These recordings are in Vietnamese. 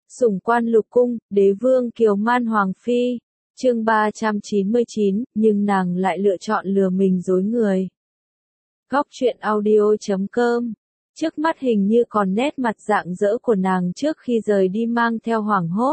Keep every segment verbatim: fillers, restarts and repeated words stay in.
Sủng quan lục cung, đế vương kiều man hoàng phi. Chương ba trăm chín mươi chín, nhưng nàng lại lựa chọn lừa mình dối người. Góc truyện audio chấm com. Trước mắt hình như còn nét mặt rạng rỡ của nàng trước khi rời đi mang theo hoảng hốt.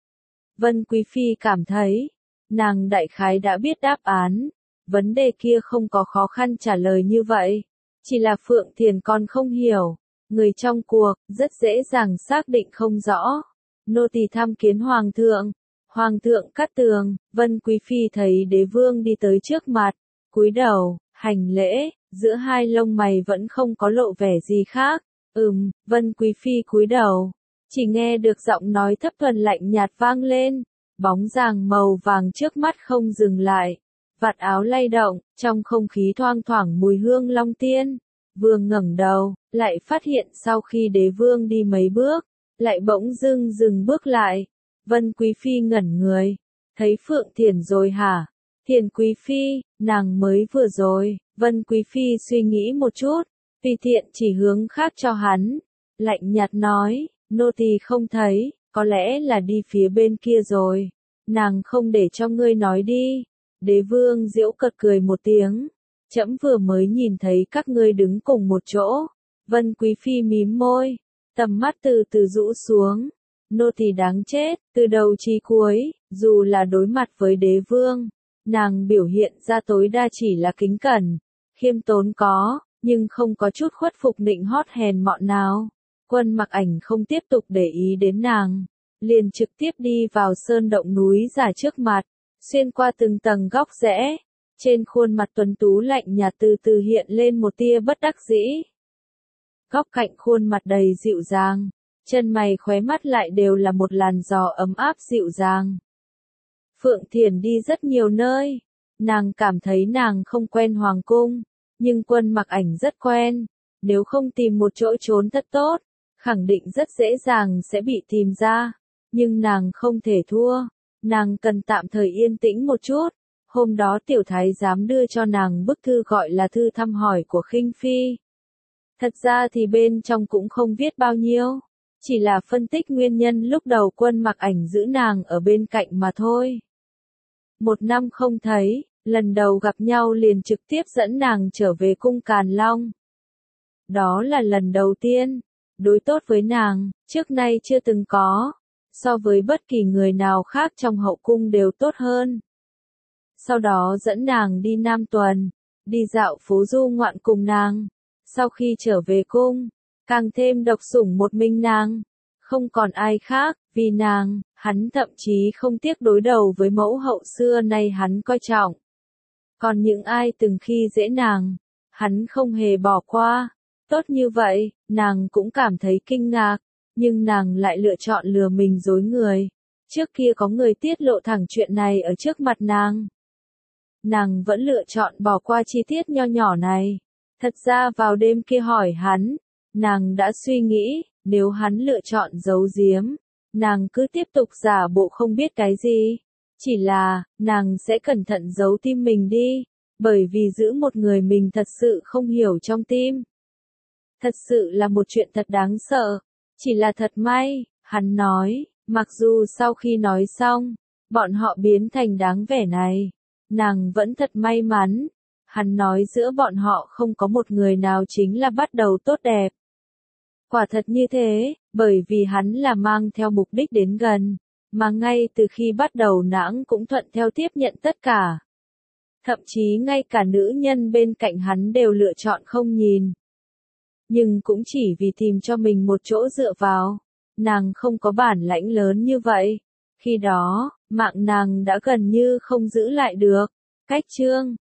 Vân Quý Phi cảm thấy, nàng đại khái đã biết đáp án. Vấn đề kia không có khó khăn trả lời như vậy. Chỉ là Phượng Thiền còn không hiểu. Người trong cuộc, rất dễ dàng xác định không rõ. Nô tỳ tham kiến Hoàng thượng. Hoàng thượng cát tường, Vân Quý Phi thấy đế vương đi tới trước mặt. Cúi đầu, hành lễ, giữa hai lông mày vẫn không có lộ vẻ gì khác. Ừm, Vân Quý Phi cúi đầu. Chỉ nghe được giọng nói thấp thuần lạnh nhạt vang lên. Bóng dáng màu vàng trước mắt không dừng lại. Vạt áo lay động, trong không khí thoang thoảng mùi hương long tiên. Vương ngẩng đầu, lại phát hiện sau khi đế vương đi mấy bước, lại bỗng dưng dừng bước lại. Vân Quý Phi ngẩn người, thấy Phượng Thiền rồi hả? Thiền Quý Phi, nàng mới vừa rồi. Vân Quý Phi suy nghĩ một chút, tùy tiện chỉ hướng khác cho hắn. Lạnh nhạt nói, nô tỳ không thấy, có lẽ là đi phía bên kia rồi. Nàng không để cho ngươi nói đi. Đế vương giễu cợt cười một tiếng. Trẫm vừa mới nhìn thấy các ngươi đứng cùng một chỗ. Vân Quý Phi mím môi, tầm mắt từ từ rũ xuống. Nô tỳ đáng chết, từ đầu chí cuối, dù là đối mặt với đế vương, nàng biểu hiện ra tối đa chỉ là kính cẩn, khiêm tốn có, nhưng không có chút khuất phục nịnh hót hèn mọn nào. Quân Mặc Ảnh không tiếp tục để ý đến nàng, liền trực tiếp đi vào sơn động núi giả trước mặt, xuyên qua từng tầng góc rẽ. Trên khuôn mặt tuấn tú lạnh nhạt từ từ hiện lên một tia bất đắc dĩ. Góc cạnh khuôn mặt đầy dịu dàng, chân mày khóe mắt lại đều là một làn gió ấm áp dịu dàng. Phượng Thiền đi rất nhiều nơi, nàng cảm thấy nàng không quen hoàng cung, nhưng Quân Mặc Ảnh rất quen. Nếu không tìm một chỗ trốn thật tốt, khẳng định rất dễ dàng sẽ bị tìm ra. Nhưng nàng không thể thua, nàng cần tạm thời yên tĩnh một chút. Hôm đó tiểu thái giám đưa cho nàng bức thư gọi là thư thăm hỏi của Khinh Phi. Thật ra thì bên trong cũng không viết bao nhiêu, chỉ là phân tích nguyên nhân lúc đầu Quân Mặc Ảnh giữ nàng ở bên cạnh mà thôi. Một năm không thấy, lần đầu gặp nhau liền trực tiếp dẫn nàng trở về cung Càn Long. Đó là lần đầu tiên, đối tốt với nàng, trước nay chưa từng có, so với bất kỳ người nào khác trong hậu cung đều tốt hơn. Sau đó dẫn nàng đi Nam Tuần, đi dạo phố du ngoạn cùng nàng. Sau khi trở về cung, càng thêm độc sủng một mình nàng. Không còn ai khác, vì nàng, hắn thậm chí không tiếc đối đầu với mẫu hậu xưa nay hắn coi trọng. Còn những ai từng khi dễ nàng, hắn không hề bỏ qua. Tốt như vậy, nàng cũng cảm thấy kinh ngạc, nhưng nàng lại lựa chọn lừa mình dối người. Trước kia có người tiết lộ thẳng chuyện này ở trước mặt nàng. Nàng vẫn lựa chọn bỏ qua chi tiết nho nhỏ này. Thật ra vào đêm kia hỏi hắn, nàng đã suy nghĩ, nếu hắn lựa chọn giấu giếm, nàng cứ tiếp tục giả bộ không biết cái gì. Chỉ là, nàng sẽ cẩn thận giấu tim mình đi, bởi vì giữ một người mình thật sự không hiểu trong tim. Thật sự là một chuyện thật đáng sợ, chỉ là thật may, hắn nói, mặc dù sau khi nói xong, bọn họ biến thành đáng vẻ này. Nàng vẫn thật may mắn. Hắn nói giữa bọn họ không có một người nào chính là bắt đầu tốt đẹp. Quả thật như thế, bởi vì hắn là mang theo mục đích đến gần, mà ngay từ khi bắt đầu nàng cũng thuận theo tiếp nhận tất cả. Thậm chí ngay cả nữ nhân bên cạnh hắn đều lựa chọn không nhìn. Nhưng cũng chỉ vì tìm cho mình một chỗ dựa vào, nàng không có bản lãnh lớn như vậy. Khi đó, mạng nàng đã gần như không giữ lại được. Cách chương